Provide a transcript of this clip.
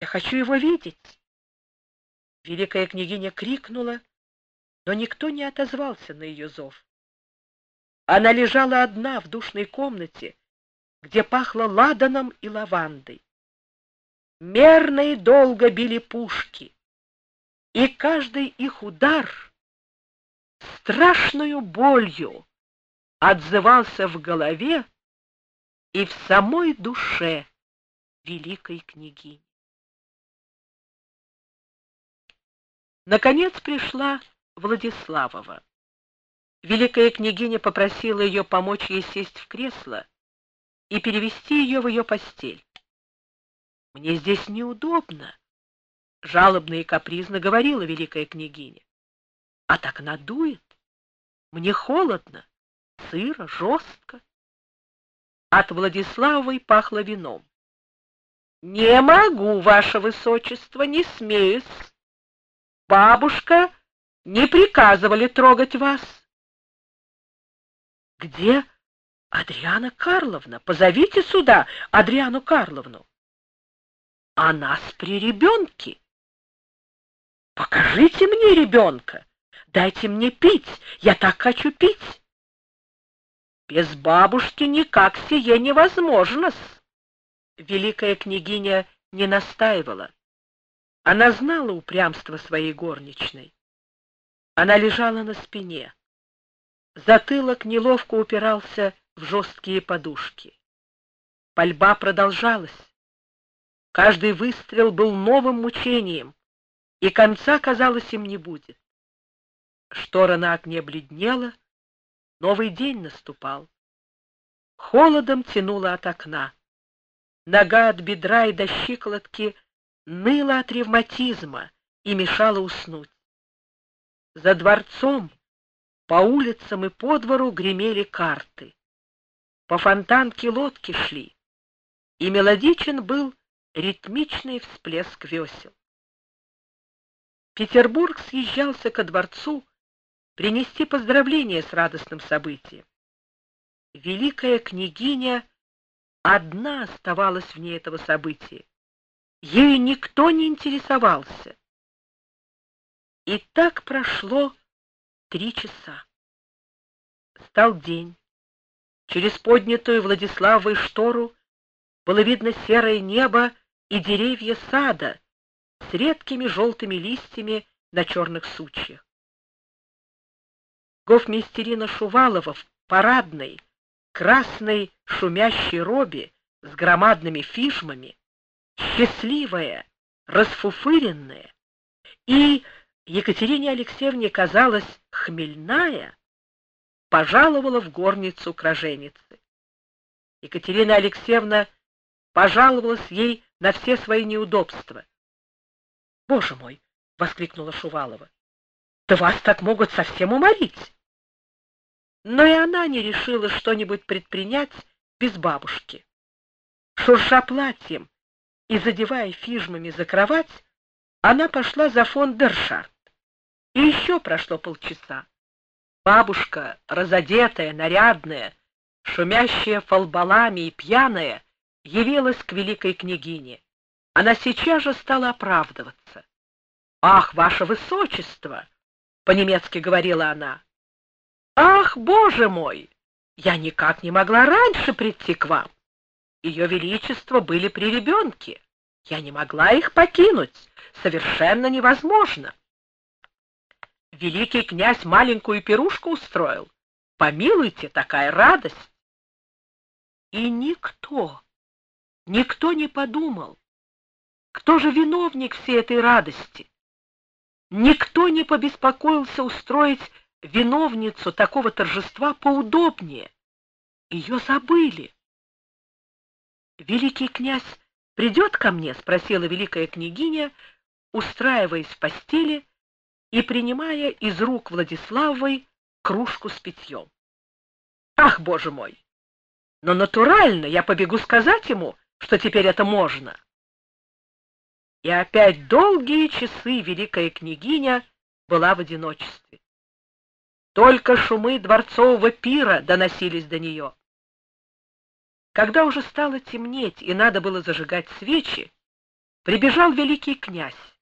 хочу его видеть. Великая княгиня крикнула, но никто не отозвался на ее зов. Она лежала одна в душной комнате, где пахло ладаном и лавандой. Мерно и долго били пушки, и каждый их удар страшную болью отзывался в голове и в самой душе великой княгини. Наконец пришла Владиславова. Великая княгиня попросила ее помочь ей сесть в кресло и перевести ее в ее постель. «Мне здесь неудобно», — жалобно и капризно говорила великая княгиня. «А так надует. Мне холодно, сыро, жестко». От Владиславовой пахло вином. «Не могу, ваше высочество, не смеюсь. Бабушка не приказывали трогать вас». «Где Адриана Карловна? Позовите сюда Адриану Карловну». «Она с приребенки». «Покажите мне ребенка. Дайте мне пить. Я так хочу пить». «Без бабушки никак сие невозможно-с». Великая княгиня не настаивала. Она знала упрямство своей горничной. Она лежала на спине. Затылок неловко упирался в жесткие подушки. Пальба продолжалась. Каждый выстрел был новым мучением, и конца, казалось, им не будет. Штора на окне бледнела, новый день наступал. Холодом тянуло от окна. Нога от бедра и до щиколотки ныла от ревматизма и мешала уснуть. За дворцом, по улицам и по двору гремели карты. По фонтанке лодки шли, и мелодичен был ритмичный всплеск весел. Петербург съезжался ко дворцу принести поздравления с радостным событием. Великая княгиня одна оставалась вне этого события. Ею никто не интересовался. И так прошло 3 часа. Стал день. Через поднятую Владиславовой штору было видно серое небо и деревья сада с редкими желтыми листьями на черных сучьях. Гофмейстерина Шувалова в парадной, красной шумящей робе с громадными фижмами, счастливая, расфуфыренная, и Екатерине Алексеевне казалась хмельная, пожаловала в горницу к роженице. Екатерина Алексеевна пожаловалась ей на все свои неудобства. «Боже мой!» — воскликнула Шувалова. «Да вас так могут совсем уморить!» Но и она не решила что-нибудь предпринять без бабушки. Шурша платьем и задевая фижмами за кровать, она пошла за фон Дершарт. И еще прошло полчаса. Бабушка, разодетая, нарядная, шумящая фалбалами и пьяная, явилась к великой княгине. Она сейчас же стала оправдываться. «Ах, ваше высочество!» — по-немецки говорила она. «Ах, боже мой! Я никак не могла раньше прийти к вам. Ее величество были при ребенке. Я не могла их покинуть. Совершенно невозможно. Великий князь маленькую пирушку устроил. Помилуйте, такая радость!» И никто не подумал, кто же виновник всей этой радости. Никто не побеспокоился устроить виновницу такого торжества поудобнее. Ее забыли. «Великий князь придет ко мне?» — спросила великая княгиня, устраиваясь в постели и принимая из рук Владиславовой кружку с питьем. «Ах, боже мой! Но натурально я побегу сказать ему, что теперь это можно». И опять долгие часы великая княгиня была в одиночестве. Только шумы дворцового пира доносились до нее. Когда уже стало темнеть и надо было зажигать свечи, Прибежал великий князь.